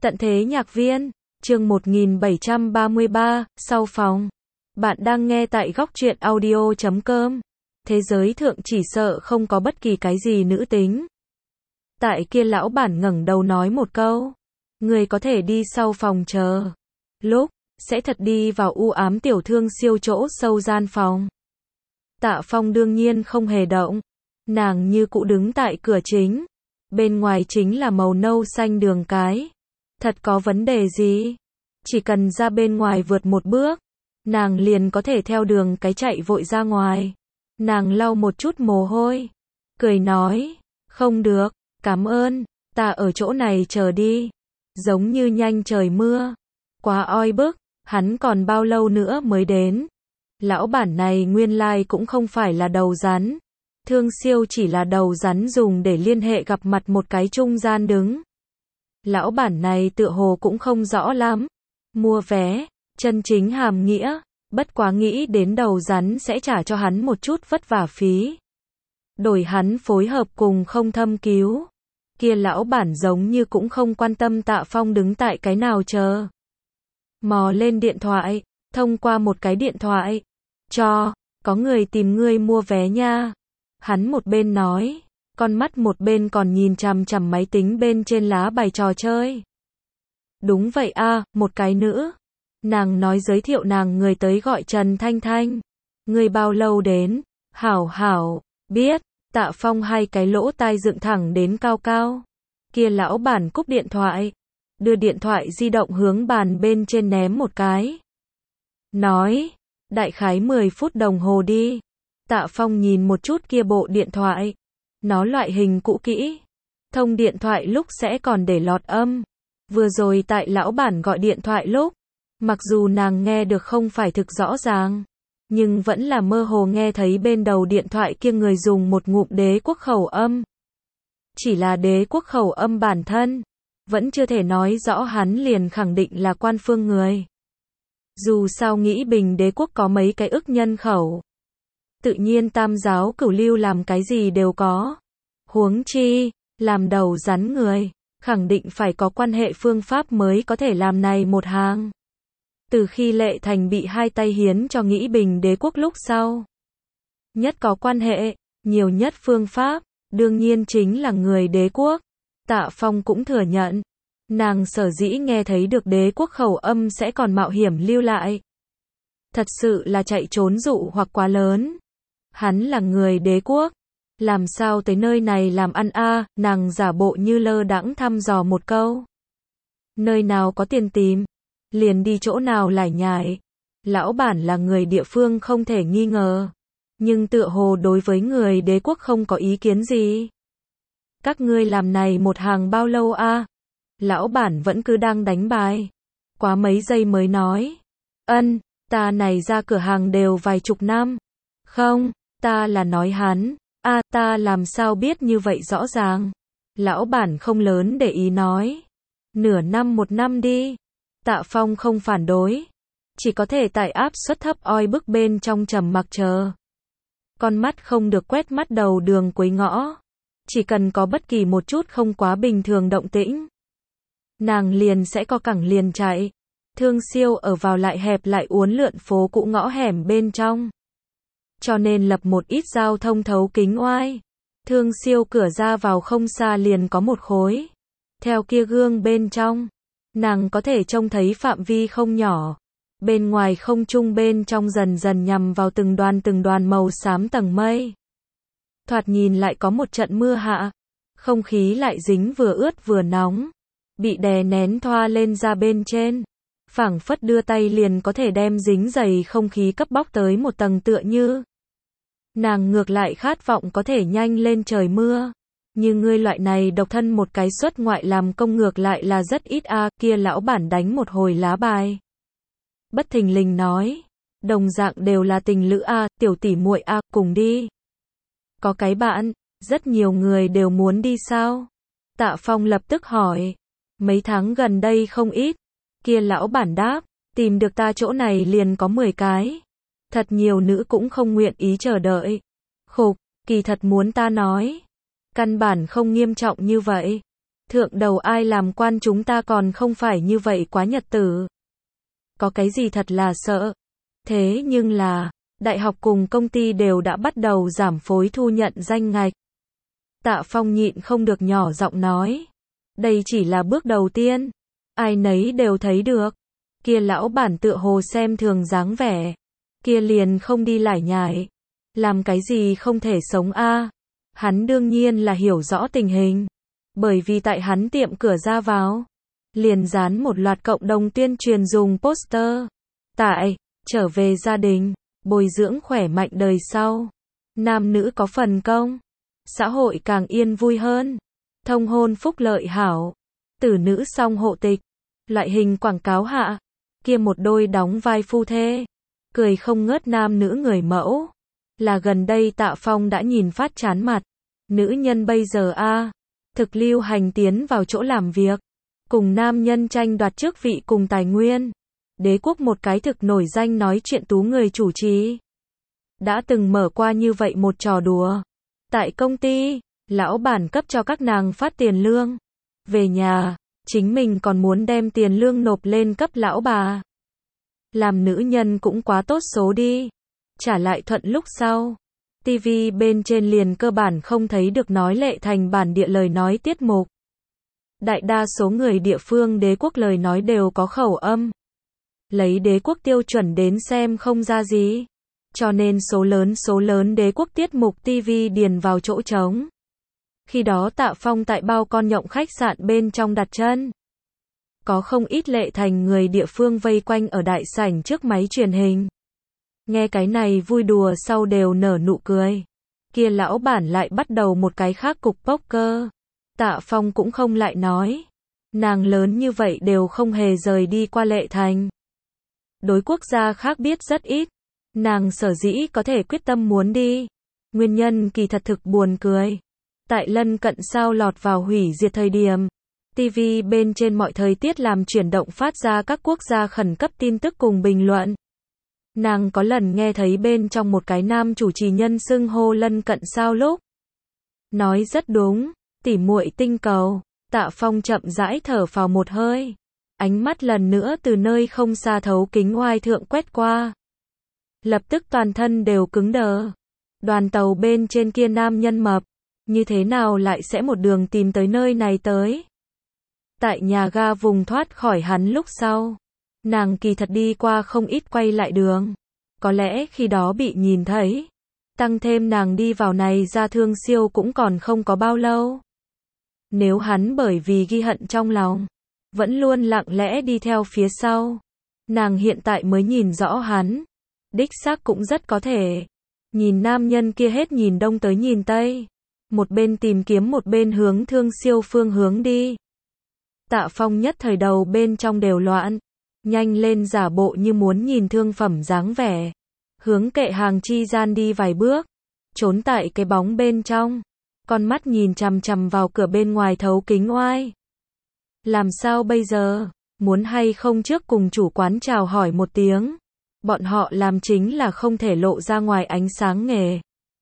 Tận thế nhạc viên, chương 1733, sau phòng. Bạn đang nghe tại góc truyện audio.com. Thế giới thượng chỉ sợ không có bất kỳ cái gì nữ tính. Tại kia lão bản ngẩng đầu nói một câu. Người có thể đi sau phòng chờ. Lúc, sẽ thật đi vào u ám tiểu thương siêu chỗ sâu gian phòng. Tạ Phong đương nhiên không hề động. Nàng như cũ đứng tại cửa chính. Bên ngoài chính là màu nâu xanh đường cái. Thật có vấn đề gì? Chỉ cần ra bên ngoài vượt một bước, nàng liền có thể theo đường cái chạy vội ra ngoài. Nàng lau một chút mồ hôi, cười nói, không được, cảm ơn, ta ở chỗ này chờ đi. Giống như nhanh trời mưa, quá oi bức, hắn còn bao lâu nữa mới đến? Lão bản này nguyên lai cũng không phải là đầu rắn. Thương siêu chỉ là đầu rắn dùng để liên hệ gặp mặt một cái trung gian đứng. Lão bản này tựa hồ cũng không rõ lắm. Mua vé, chân chính hàm nghĩa, bất quá nghĩ đến đầu rắn sẽ trả cho hắn một chút vất vả phí. Đổi hắn phối hợp cùng không thâm cứu. Kia lão bản giống như cũng không quan tâm Tạ Phong đứng tại cái nào chờ. Mò lên điện thoại, thông qua một cái điện thoại. Có người tìm ngươi mua vé nha. Hắn một bên nói, con mắt một bên còn nhìn chằm chằm máy tính bên trên lá bài trò chơi. Đúng vậy a, một cái nữ. Nàng nói giới thiệu nàng người tới gọi Trần Thanh Thanh. Ngươi bao lâu đến? Hảo, biết. Tạ Phong hai cái lỗ tai dựng thẳng đến cao cao. Kia lão bản cúp điện thoại, đưa điện thoại di động hướng bàn bên trên ném một cái. Nói, đại khái 10 phút đồng hồ đi. Tạ Phong nhìn một chút kia bộ điện thoại. Nó loại hình cũ kỹ. Thông điện thoại lúc sẽ còn để lọt âm. Vừa rồi tại lão bản gọi điện thoại lúc, mặc dù nàng nghe được không phải thực rõ ràng, nhưng vẫn là mơ hồ nghe thấy bên đầu điện thoại kia người dùng một ngụm đế quốc khẩu âm. Chỉ là đế quốc khẩu âm bản thân, vẫn chưa thể nói rõ hắn liền khẳng định là quan phương người. Dù sao nghĩ Bình đế quốc có mấy cái ức nhân khẩu. Tự nhiên tam giáo cửu lưu làm cái gì đều có. Huống chi, làm đầu rắn người, khẳng định phải có quan hệ phương pháp mới có thể làm này một hàng. Từ khi Lệ Thành bị hai tay hiến cho nghĩ Bình đế quốc lúc sau. Nhất có quan hệ, nhiều nhất phương pháp, đương nhiên chính là người đế quốc. Tạ Phong cũng thừa nhận. Nàng sở dĩ nghe thấy được đế quốc khẩu âm sẽ còn mạo hiểm lưu lại. Thật sự là chạy trốn dụ hoặc quá lớn. Hắn là người đế quốc. Làm sao tới nơi này làm ăn a? Nàng giả bộ như lơ đãng thăm dò một câu. Nơi nào có tiền tìm, liền đi chỗ nào lải nhải. Lão bản là người địa phương không thể nghi ngờ. Nhưng tựa hồ đối với người đế quốc không có ý kiến gì. Các ngươi làm này một hàng bao lâu a? Lão bản vẫn cứ đang đánh bài. Quá mấy giây mới nói. Ta này ra cửa hàng đều vài chục năm. Không, ta là nói hắn. Ta làm sao biết như vậy rõ ràng. Lão bản không lớn để ý nói. Nửa năm một năm đi. Tạ Phong không phản đối. Chỉ có thể tại áp suất thấp oi bức bên trong trầm mặc chờ. Con mắt không được quét mắt đầu đường cuối ngõ. Chỉ cần có bất kỳ một chút không quá bình thường động tĩnh. Nàng liền sẽ co cẳng liền chạy. Thương siêu ở vào lại hẹp lại uốn lượn phố cũ ngõ hẻm bên trong. Cho nên lập một ít giao thông thấu kính oai. Thương siêu cửa ra vào không xa liền có một khối. Theo kia gương bên trong, nàng có thể trông thấy phạm vi không nhỏ. Bên ngoài không trung bên trong dần dần nhằm vào từng đoàn màu xám tầng mây. Thoạt nhìn lại có một trận mưa hạ. Không khí lại dính vừa ướt vừa nóng. Bị đè nén thoa lên ra bên trên. Phảng phất đưa tay liền có thể đem dính dày không khí cấp bóc tới một tầng tựa như. Nàng ngược lại khát vọng có thể nhanh lên trời mưa. Như ngươi loại này độc thân một cái xuất ngoại làm công ngược lại là rất ít a. Kia lão bản đánh một hồi lá bài. Bất thình lình nói. Đồng dạng đều là tình lữ a, tiểu tỷ muội a, cùng đi. Có cái bạn, rất nhiều người đều muốn đi sao? Tạ Phong lập tức hỏi. Mấy tháng gần đây không ít. Kia lão bản đáp. Tìm được ta chỗ này liền có 10 cái. Thật nhiều nữ cũng không nguyện ý chờ đợi. Khục, kỳ thật muốn ta nói. Căn bản không nghiêm trọng như vậy. Thượng đầu ai làm quan chúng ta còn không phải như vậy quá nhật tử. Có cái gì thật là sợ. Thế nhưng là, đại học cùng công ty đều đã bắt đầu giảm phối thu nhận danh ngạch. Tạ Phong nhịn không được nhỏ giọng nói. Đây chỉ là bước đầu tiên. Ai nấy đều thấy được. Kia lão bản tựa hồ xem thường dáng vẻ. Kia liền không đi lải nhải. Làm cái gì không thể sống a? Hắn đương nhiên là hiểu rõ tình hình. Bởi vì tại hắn tiệm cửa ra vào, liền dán một loạt cộng đồng tuyên truyền dùng poster. Tại, trở về gia đình, bồi dưỡng khỏe mạnh đời sau. Nam nữ có phần công. Xã hội càng yên vui hơn. Thông hôn phúc lợi hảo. Tử nữ song hộ tịch. Loại hình quảng cáo hạ. Kia một đôi đóng vai phu thê. Cười không ngớt nam nữ người mẫu. Là gần đây Tạ Phong đã nhìn phát chán mặt. Nữ nhân bây giờ thực lưu hành tiến vào chỗ làm việc. Cùng nam nhân tranh đoạt chức vị cùng tài nguyên. Đế quốc một cái thực nổi danh nói chuyện tú người chủ trì. Đã từng mở qua như vậy một trò đùa. Tại công ty, lão bản cấp cho các nàng phát tiền lương. Về nhà, chính mình còn muốn đem tiền lương nộp lên cấp lão bà. Làm nữ nhân cũng quá tốt số đi. Trả lại thuận lúc sau. TV bên trên liền cơ bản không thấy được nói lệ thành bản địa lời nói tiết mục. Đại đa số người địa phương đế quốc lời nói đều có khẩu âm. Lấy đế quốc tiêu chuẩn đến xem không ra gì. Cho nên số lớn đế quốc tiết mục TV điền vào chỗ trống. Khi đó Tạ Phong tại bao con nhộng khách sạn bên trong đặt chân. Có không ít lệ thành người địa phương vây quanh ở đại sảnh trước máy truyền hình. Nghe cái này vui đùa sau đều nở nụ cười. Kia lão bản lại bắt đầu một cái khác cục poker. Tạ Phong cũng không lại nói. Nàng lớn như vậy đều không hề rời đi qua lệ thành. Đối quốc gia khác biết rất ít. Nàng sở dĩ có thể quyết tâm muốn đi. Nguyên nhân kỳ thật thực buồn cười. Tại lân cận sao lọt vào hủy diệt thời điểm. TV bên trên mọi thời tiết làm chuyển động phát ra các quốc gia khẩn cấp tin tức cùng bình luận. Nàng có lần nghe thấy bên trong một cái nam chủ trì nhân xưng hô lân cận sao lúc. Nói rất đúng, tỉ muội tinh cầu. Tạ Phong chậm rãi thở phào một hơi. Ánh mắt lần nữa từ nơi không xa thấu kính oai thượng quét qua. Lập tức toàn thân đều cứng đờ. Đoàn tàu bên trên kia nam nhân mập. Như thế nào lại sẽ một đường tìm tới nơi này tới? Tại nhà ga vùng thoát khỏi hắn lúc sau. Nàng kỳ thật đi qua không ít quay lại đường. Có lẽ khi đó bị nhìn thấy. Tăng thêm nàng đi vào này ra Thương Siêu cũng còn không có bao lâu. Nếu hắn bởi vì ghi hận trong lòng, vẫn luôn lặng lẽ đi theo phía sau. Nàng hiện tại mới nhìn rõ hắn. Đích xác cũng rất có thể. Nhìn nam nhân kia hết nhìn đông tới nhìn tây. Một bên tìm kiếm một bên hướng Thương Siêu phương hướng đi. Tạ Phong nhất thời đầu bên trong đều loạn. Nhanh lên giả bộ như muốn nhìn thương phẩm dáng vẻ. Hướng kệ hàng chi gian đi vài bước. Trốn tại cái bóng bên trong. Con mắt nhìn chằm chằm vào cửa bên ngoài thấu kính oai. Làm sao bây giờ? Muốn hay không trước cùng chủ quán chào hỏi một tiếng. Bọn họ làm chính là không thể lộ ra ngoài ánh sáng nghề.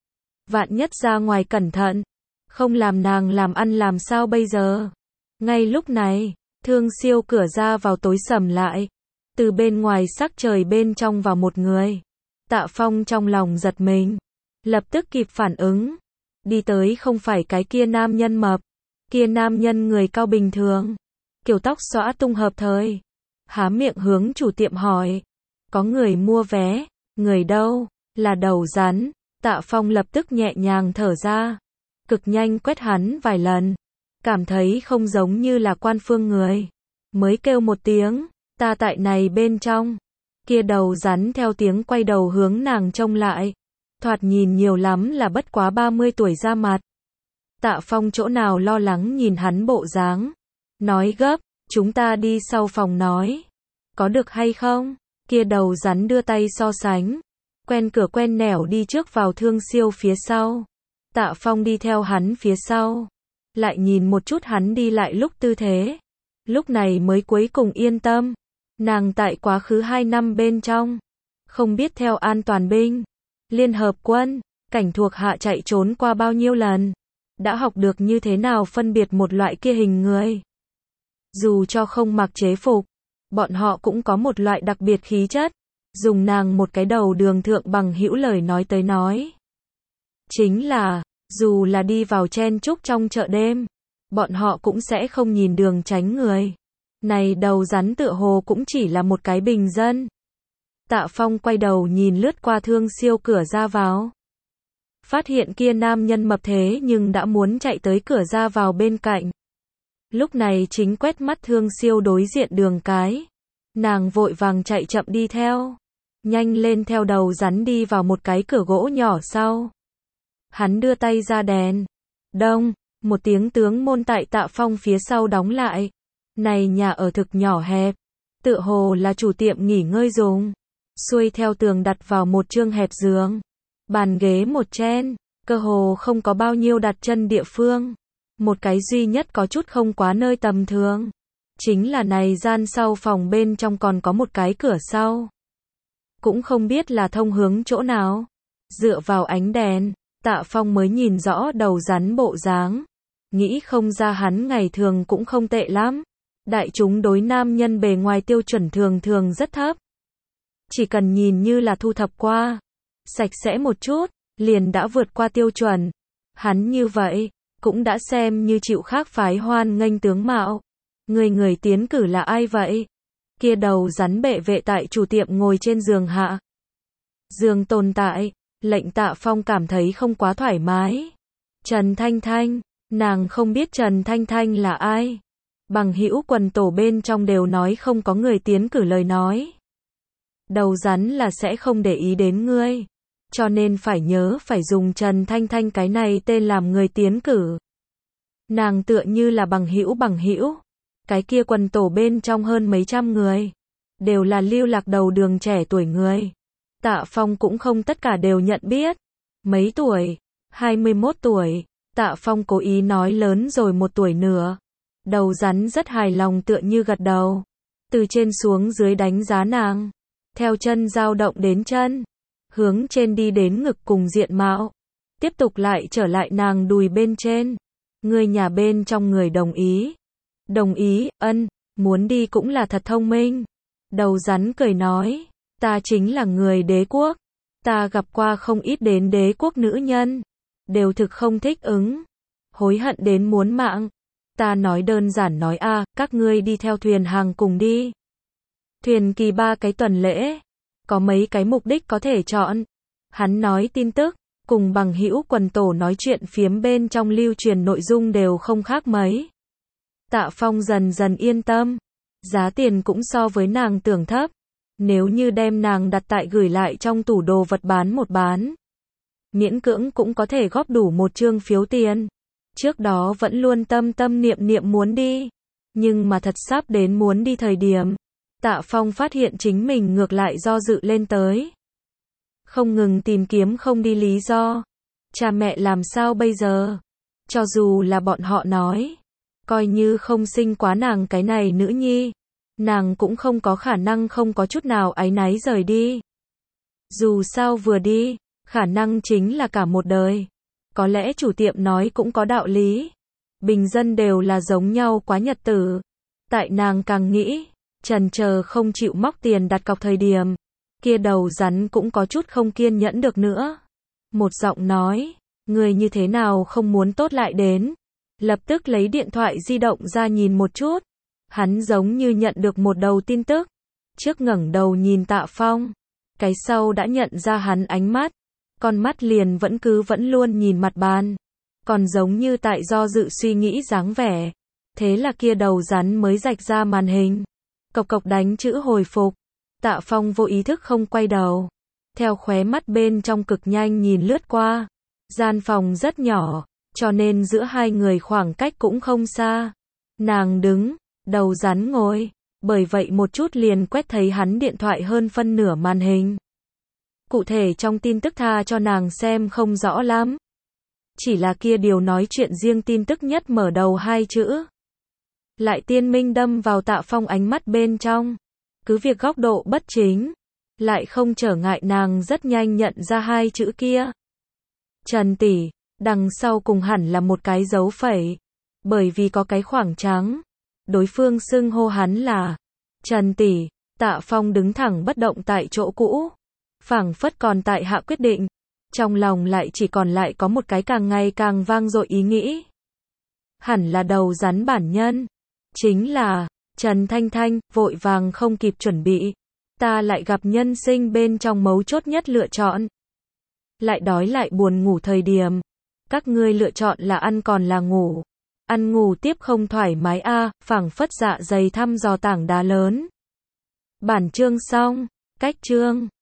Vạn nhất ra ngoài cẩn thận. Không làm nàng làm ăn làm sao bây giờ? Ngay lúc này, Thương Siêu cửa ra vào tối sầm lại. Từ bên ngoài sắc trời bên trong vào một người. Tạ Phong trong lòng giật mình. Lập tức kịp phản ứng. Đi tới không phải cái kia nam nhân mập. Kia nam nhân người cao bình thường. Kiểu tóc xõa tung hợp thời. Há miệng hướng chủ tiệm hỏi. Có người mua vé. Người đâu? Là đầu rắn. Tạ Phong lập tức nhẹ nhàng thở ra. Cực nhanh quét hắn vài lần. Cảm thấy không giống như là quan phương người. Mới kêu một tiếng. Ta tại này bên trong. Kia đầu rắn theo tiếng quay đầu hướng nàng trông lại. Thoạt nhìn nhiều lắm là bất quá 30 tuổi ra mặt. Tạ Phong chỗ nào lo lắng nhìn hắn bộ dáng. Nói gấp, chúng ta đi sau phòng nói. Có được hay không? Kia đầu rắn đưa tay so sánh. Quen cửa quen nẻo đi trước vào Thương Siêu phía sau. Tạ Phong đi theo hắn phía sau. Lại nhìn một chút hắn đi lại lúc tư thế. Lúc này mới cuối cùng yên tâm. Nàng tại quá khứ 2 năm bên trong. Không biết theo an toàn binh. Liên hợp quân. Cảnh thuộc hạ chạy trốn qua bao nhiêu lần. đã học được như thế nào phân biệt một loại kia hình người. Dù cho không mặc chế phục, bọn họ cũng có một loại đặc biệt khí chất. Dùng nàng một cái đầu đường thượng bằng hữu lời nói tới nói. Chính là, dù là đi vào chen chúc trong chợ đêm, bọn họ cũng sẽ không nhìn đường tránh người. Này đầu rắn tựa hồ cũng chỉ là một cái bình dân. Tạ Phong quay đầu nhìn lướt qua Thương Siêu cửa ra vào. Phát hiện kia nam nhân mập thế nhưng đã muốn chạy tới cửa ra vào bên cạnh. Lúc này chính quét mắt Thương Siêu đối diện đường cái. Nàng vội vàng chạy chậm đi theo. Nhanh lên theo đầu rắn đi vào một cái cửa gỗ nhỏ sau. Hắn đưa tay ra đèn. Đông, một tiếng tướng môn tại Tạ Phong phía sau đóng lại. Này nhà ở thực nhỏ hẹp. Tựa hồ là chủ tiệm nghỉ ngơi dùng. Xuôi theo tường đặt vào một chương hẹp giường. Bàn ghế một chen. Cơ hồ không có bao nhiêu đặt chân địa phương. Một cái duy nhất có chút không quá nơi tầm thường. Chính là này gian sau phòng bên trong còn có một cái cửa sau. Cũng không biết là thông hướng chỗ nào. Dựa vào ánh đèn, Tạ Phong mới nhìn rõ đầu rắn bộ dáng. Nghĩ không ra hắn ngày thường cũng không tệ lắm. Đại chúng đối nam nhân bề ngoài tiêu chuẩn thường thường rất thấp. Chỉ cần nhìn như là thu thập qua, sạch sẽ một chút, liền đã vượt qua tiêu chuẩn. Hắn như vậy, cũng đã xem như chịu khác phái hoan nghênh tướng mạo. Người tiến cử là ai vậy? Kia đầu rắn bệ vệ tại chủ tiệm ngồi trên giường hạ. Giường tồn tại, lệnh Tạ Phong cảm thấy không quá thoải mái. Trần Thanh Thanh, nàng không biết Trần Thanh Thanh là ai. Bằng hữu quần tổ bên trong đều nói không có người tiến cử lời nói. Đầu rắn là sẽ không để ý đến ngươi. Cho nên phải nhớ phải dùng Trần Thanh Thanh cái này tên làm người tiến cử. Nàng tựa như là bằng hữu. Cái kia quần tổ bên trong hơn mấy trăm người. Đều là lưu lạc đầu đường trẻ tuổi người. Tạ Phong cũng không tất cả đều nhận biết. Mấy tuổi? 21 tuổi. Tạ Phong cố ý nói lớn rồi 1 tuổi nữa. Đầu rắn rất hài lòng tựa như gật đầu. Từ trên xuống dưới đánh giá nàng. Theo chân dao động đến chân. Hướng trên đi đến ngực cùng diện mạo. Tiếp tục lại trở lại nàng đùi bên trên. Người nhà bên trong người đồng ý. Đồng ý, ân, muốn đi cũng là thật thông minh. Đầu rắn cười nói, ta chính là người đế quốc. Ta gặp qua không ít đến đế quốc nữ nhân. Đều thực không thích ứng. Hối hận đến muốn mạng. Ta nói đơn giản nói các ngươi đi theo thuyền hàng cùng đi. Thuyền kỳ 3 cái tuần lễ. Có mấy cái mục đích có thể chọn. Hắn nói tin tức, cùng bằng hữu quần tổ nói chuyện phiếm bên trong lưu truyền nội dung đều không khác mấy. Tạ Phong dần dần yên tâm. Giá tiền cũng so với nàng tưởng thấp. Nếu như đem nàng đặt tại gửi lại trong tủ đồ vật bán một bán. Miễn cưỡng cũng có thể góp đủ một chương phiếu tiền. Trước đó vẫn luôn tâm niệm muốn đi. Nhưng mà thật sắp đến muốn đi thời điểm. Tạ Phong phát hiện chính mình ngược lại do dự lên tới. Không ngừng tìm kiếm không đi lý do. Cha mẹ làm sao bây giờ? Cho dù là bọn họ nói. Coi như không sinh quá nàng cái này nữ nhi. Nàng cũng không có khả năng không có chút nào áy náy rời đi. Dù sao vừa đi, khả năng chính là cả một đời. Có lẽ chủ tiệm nói cũng có đạo lý. Bình dân đều là giống nhau quá nhật tử. Tại nàng càng nghĩ, chần chờ không chịu móc tiền đặt cọc thời điểm. Kia đầu rắn cũng có chút không kiên nhẫn được nữa. Một giọng nói, người như thế nào không muốn tốt lại đến. Lập tức lấy điện thoại di động ra nhìn một chút. Hắn giống như nhận được một đầu tin tức. Trước ngẩng đầu nhìn Tạ Phong. Cái sau đã nhận ra hắn ánh mắt. Con mắt liền vẫn luôn nhìn mặt bàn. Còn giống như tại do dự suy nghĩ dáng vẻ. Thế là kia đầu rắn mới rạch ra màn hình. Cộc cộc đánh chữ hồi phục. Tạ Phong vô ý thức không quay đầu. Theo khóe mắt bên trong cực nhanh nhìn lướt qua. Gian phòng rất nhỏ. Cho nên giữa hai người khoảng cách cũng không xa. Nàng đứng, đầu rắn ngồi. Bởi vậy một chút liền quét thấy hắn điện thoại hơn phân nửa màn hình. Cụ thể trong tin tức tha cho nàng xem không rõ lắm. Chỉ là kia điều nói chuyện riêng tin tức nhất mở đầu 2 chữ. Lại tiên minh đâm vào Tạ Phong ánh mắt bên trong. Cứ việc góc độ bất chính. Lại không trở ngại nàng rất nhanh nhận ra 2 chữ kia. Trần tỷ, Đằng sau cùng hẳn là một cái dấu phẩy. Bởi vì có cái khoảng trắng. Đối phương xưng hô hắn là Trần tỷ. Tạ Phong đứng thẳng bất động tại chỗ cũ. Phảng phất còn tại hạ quyết định. Trong lòng lại chỉ còn lại có một cái càng ngày càng vang dội ý nghĩ. Hẳn là đầu rắn bản nhân. Chính là Trần Thanh Thanh, vội vàng không kịp chuẩn bị. Ta lại gặp nhân sinh bên trong mấu chốt nhất lựa chọn. Lại đói lại buồn ngủ thời điểm. Các ngươi lựa chọn là ăn còn là ngủ. Ăn ngủ tiếp không thoải mái a, phảng phất dạ dày thăm dò tảng đá lớn. Bản chương xong. Cách chương